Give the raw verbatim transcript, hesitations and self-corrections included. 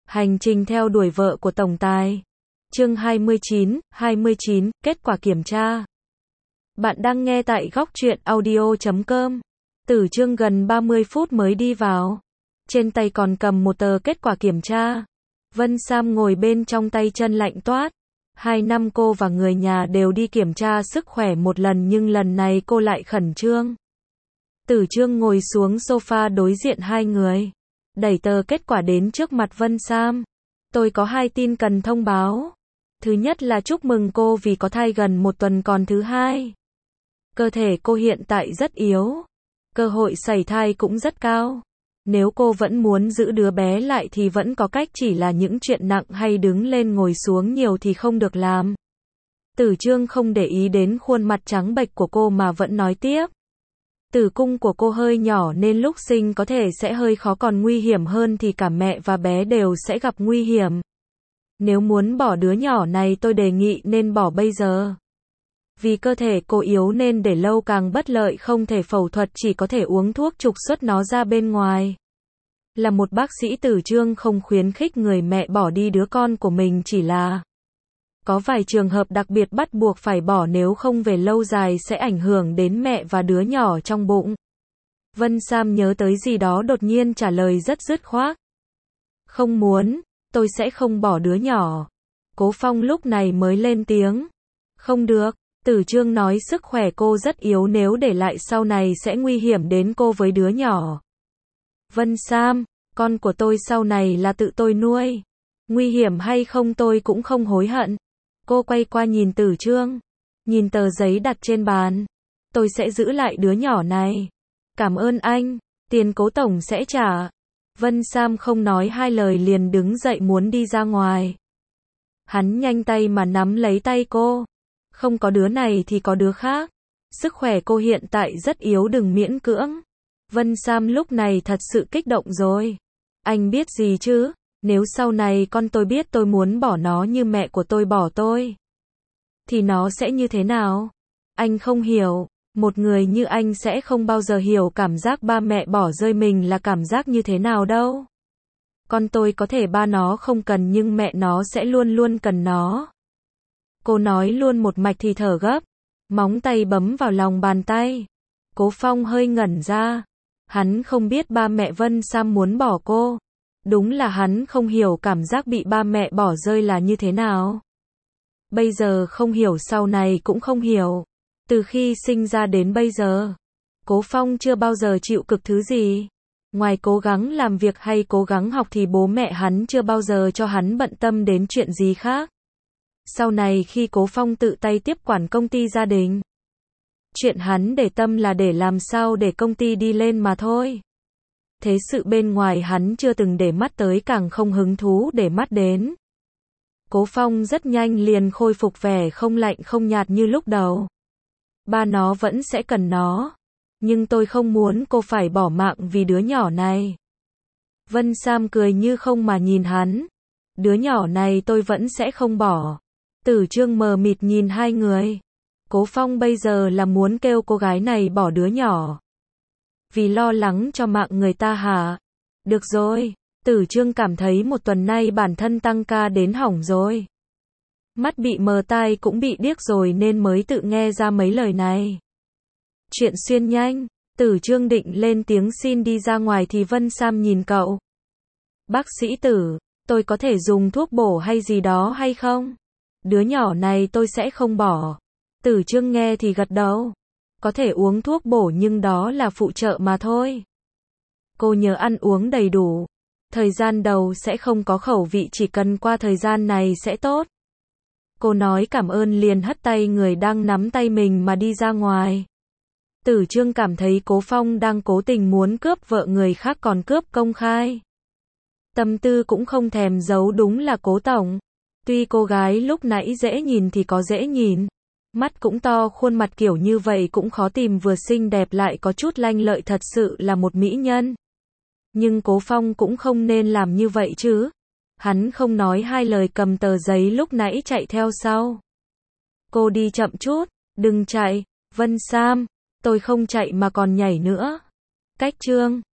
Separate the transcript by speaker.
Speaker 1: Hành trình theo đuổi vợ của tổng tài. Chương hai mươi chín, hai mươi chín, kết quả kiểm tra. Bạn đang nghe tại góc truyện audio chấm com. Tử Chương gần ba mươi phút mới đi vào. Trên tay còn cầm một tờ kết quả kiểm tra. Vân Sam ngồi bên trong, tay chân lạnh toát. Hai năm cô và người nhà đều đi kiểm tra sức khỏe một lần, nhưng lần này cô lại khẩn trương. Tử Chương ngồi xuống sofa đối diện hai người, đẩy tờ kết quả đến trước mặt Vân Sam. Tôi có hai tin cần thông báo. Thứ nhất là chúc mừng cô vì có thai gần một tuần, còn thứ hai, cơ thể cô hiện tại rất yếu, cơ hội sảy thai cũng rất cao. Nếu cô vẫn muốn giữ đứa bé lại thì vẫn có cách, chỉ là những chuyện nặng hay đứng lên ngồi xuống nhiều thì không được làm. Tử Chương không để ý đến khuôn mặt trắng bệch của cô mà vẫn nói tiếp. Tử cung của cô hơi nhỏ nên lúc sinh có thể sẽ hơi khó, còn nguy hiểm hơn thì cả mẹ và bé đều sẽ gặp nguy hiểm. Nếu muốn bỏ đứa nhỏ này tôi đề nghị nên bỏ bây giờ. Vì cơ thể cô yếu nên để lâu càng bất lợi, không thể phẫu thuật, chỉ có thể uống thuốc trục xuất nó ra bên ngoài. Là một bác sĩ, Tử Chương không khuyến khích người mẹ bỏ đi đứa con của mình, chỉ là có vài trường hợp đặc biệt bắt buộc phải bỏ, nếu không về lâu dài sẽ ảnh hưởng đến mẹ và đứa nhỏ trong bụng. Vân Sam nhớ tới gì đó đột nhiên trả lời rất dứt khoát. Không muốn, tôi sẽ không bỏ đứa nhỏ. Cố Phong lúc này mới lên tiếng. Không được, Tử Chương nói sức khỏe cô rất yếu, nếu để lại sau này sẽ nguy hiểm đến cô với đứa nhỏ. Vân Sam, con của tôi sau này là tự tôi nuôi. Nguy hiểm hay không tôi cũng không hối hận. Cô quay qua nhìn Tử Chương, nhìn tờ giấy đặt trên bàn. Tôi sẽ giữ lại đứa nhỏ này. Cảm ơn anh, tiền Cố tổng sẽ trả. Vân Sam không nói hai lời liền đứng dậy muốn đi ra ngoài. Hắn nhanh tay mà nắm lấy tay cô. Không có đứa này thì có đứa khác. Sức khỏe cô hiện tại rất yếu, đừng miễn cưỡng. Vân Sam lúc này thật sự kích động rồi. Anh biết gì chứ? Nếu sau này con tôi biết tôi muốn bỏ nó như mẹ của tôi bỏ tôi, thì nó sẽ như thế nào? Anh không hiểu. Một người như anh sẽ không bao giờ hiểu cảm giác ba mẹ bỏ rơi mình là cảm giác như thế nào đâu. Con tôi có thể ba nó không cần, nhưng mẹ nó sẽ luôn luôn cần nó. Cô nói luôn một mạch thì thở gấp, móng tay bấm vào lòng bàn tay. Cố Phong hơi ngẩn ra. Hắn không biết ba mẹ Vân Sam muốn bỏ cô. Đúng là hắn không hiểu cảm giác bị ba mẹ bỏ rơi là như thế nào. Bây giờ không hiểu, sau này cũng không hiểu. Từ khi sinh ra đến bây giờ, Cố Phong chưa bao giờ chịu cực thứ gì. Ngoài cố gắng làm việc hay cố gắng học thì bố mẹ hắn chưa bao giờ cho hắn bận tâm đến chuyện gì khác. Sau này khi Cố Phong tự tay tiếp quản công ty gia đình, chuyện hắn để tâm là để làm sao để công ty đi lên mà thôi. Thế sự bên ngoài hắn chưa từng để mắt tới, càng không hứng thú để mắt đến. Cố Phong rất nhanh liền khôi phục vẻ không lạnh không nhạt như lúc đầu. Ba nó vẫn sẽ cần nó. Nhưng tôi không muốn cô phải bỏ mạng vì đứa nhỏ này. Vân Sam cười như không mà nhìn hắn. Đứa nhỏ này tôi vẫn sẽ không bỏ. Tử Chương mờ mịt nhìn hai người. Cố Phong bây giờ là muốn kêu cô gái này bỏ đứa nhỏ vì lo lắng cho mạng người ta hả? Được rồi. Tử Chương cảm thấy một tuần nay bản thân tăng ca đến hỏng rồi. Mắt bị mờ, tai cũng bị điếc rồi nên mới tự nghe ra mấy lời này. Chuyện xuyên nhanh. Tử Chương định lên tiếng xin đi ra ngoài thì Vân Sam nhìn cậu. Bác sĩ Tử, tôi có thể dùng thuốc bổ hay gì đó hay không? Đứa nhỏ này tôi sẽ không bỏ. Tử Chương nghe thì gật đầu. Có thể uống thuốc bổ nhưng đó là phụ trợ mà thôi. Cô nhớ ăn uống đầy đủ. Thời gian đầu sẽ không có khẩu vị, chỉ cần qua thời gian này sẽ tốt. Cô nói cảm ơn liền hất tay người đang nắm tay mình mà đi ra ngoài. Tử Chương cảm thấy Cố Phong đang cố tình muốn cướp vợ người khác, còn cướp công khai. Tâm tư cũng không thèm giấu, đúng là Cố tổng. Tuy cô gái lúc nãy dễ nhìn thì có dễ nhìn. Mắt cũng to, khuôn mặt kiểu như vậy cũng khó tìm, vừa xinh đẹp lại có chút lanh lợi, thật sự là một mỹ nhân. Nhưng Cố Phong cũng không nên làm như vậy chứ. Hắn không nói hai lời cầm tờ giấy lúc nãy chạy theo sau. Cô đi chậm chút, đừng chạy. Vân Sam, tôi không chạy mà còn nhảy nữa. Cách chương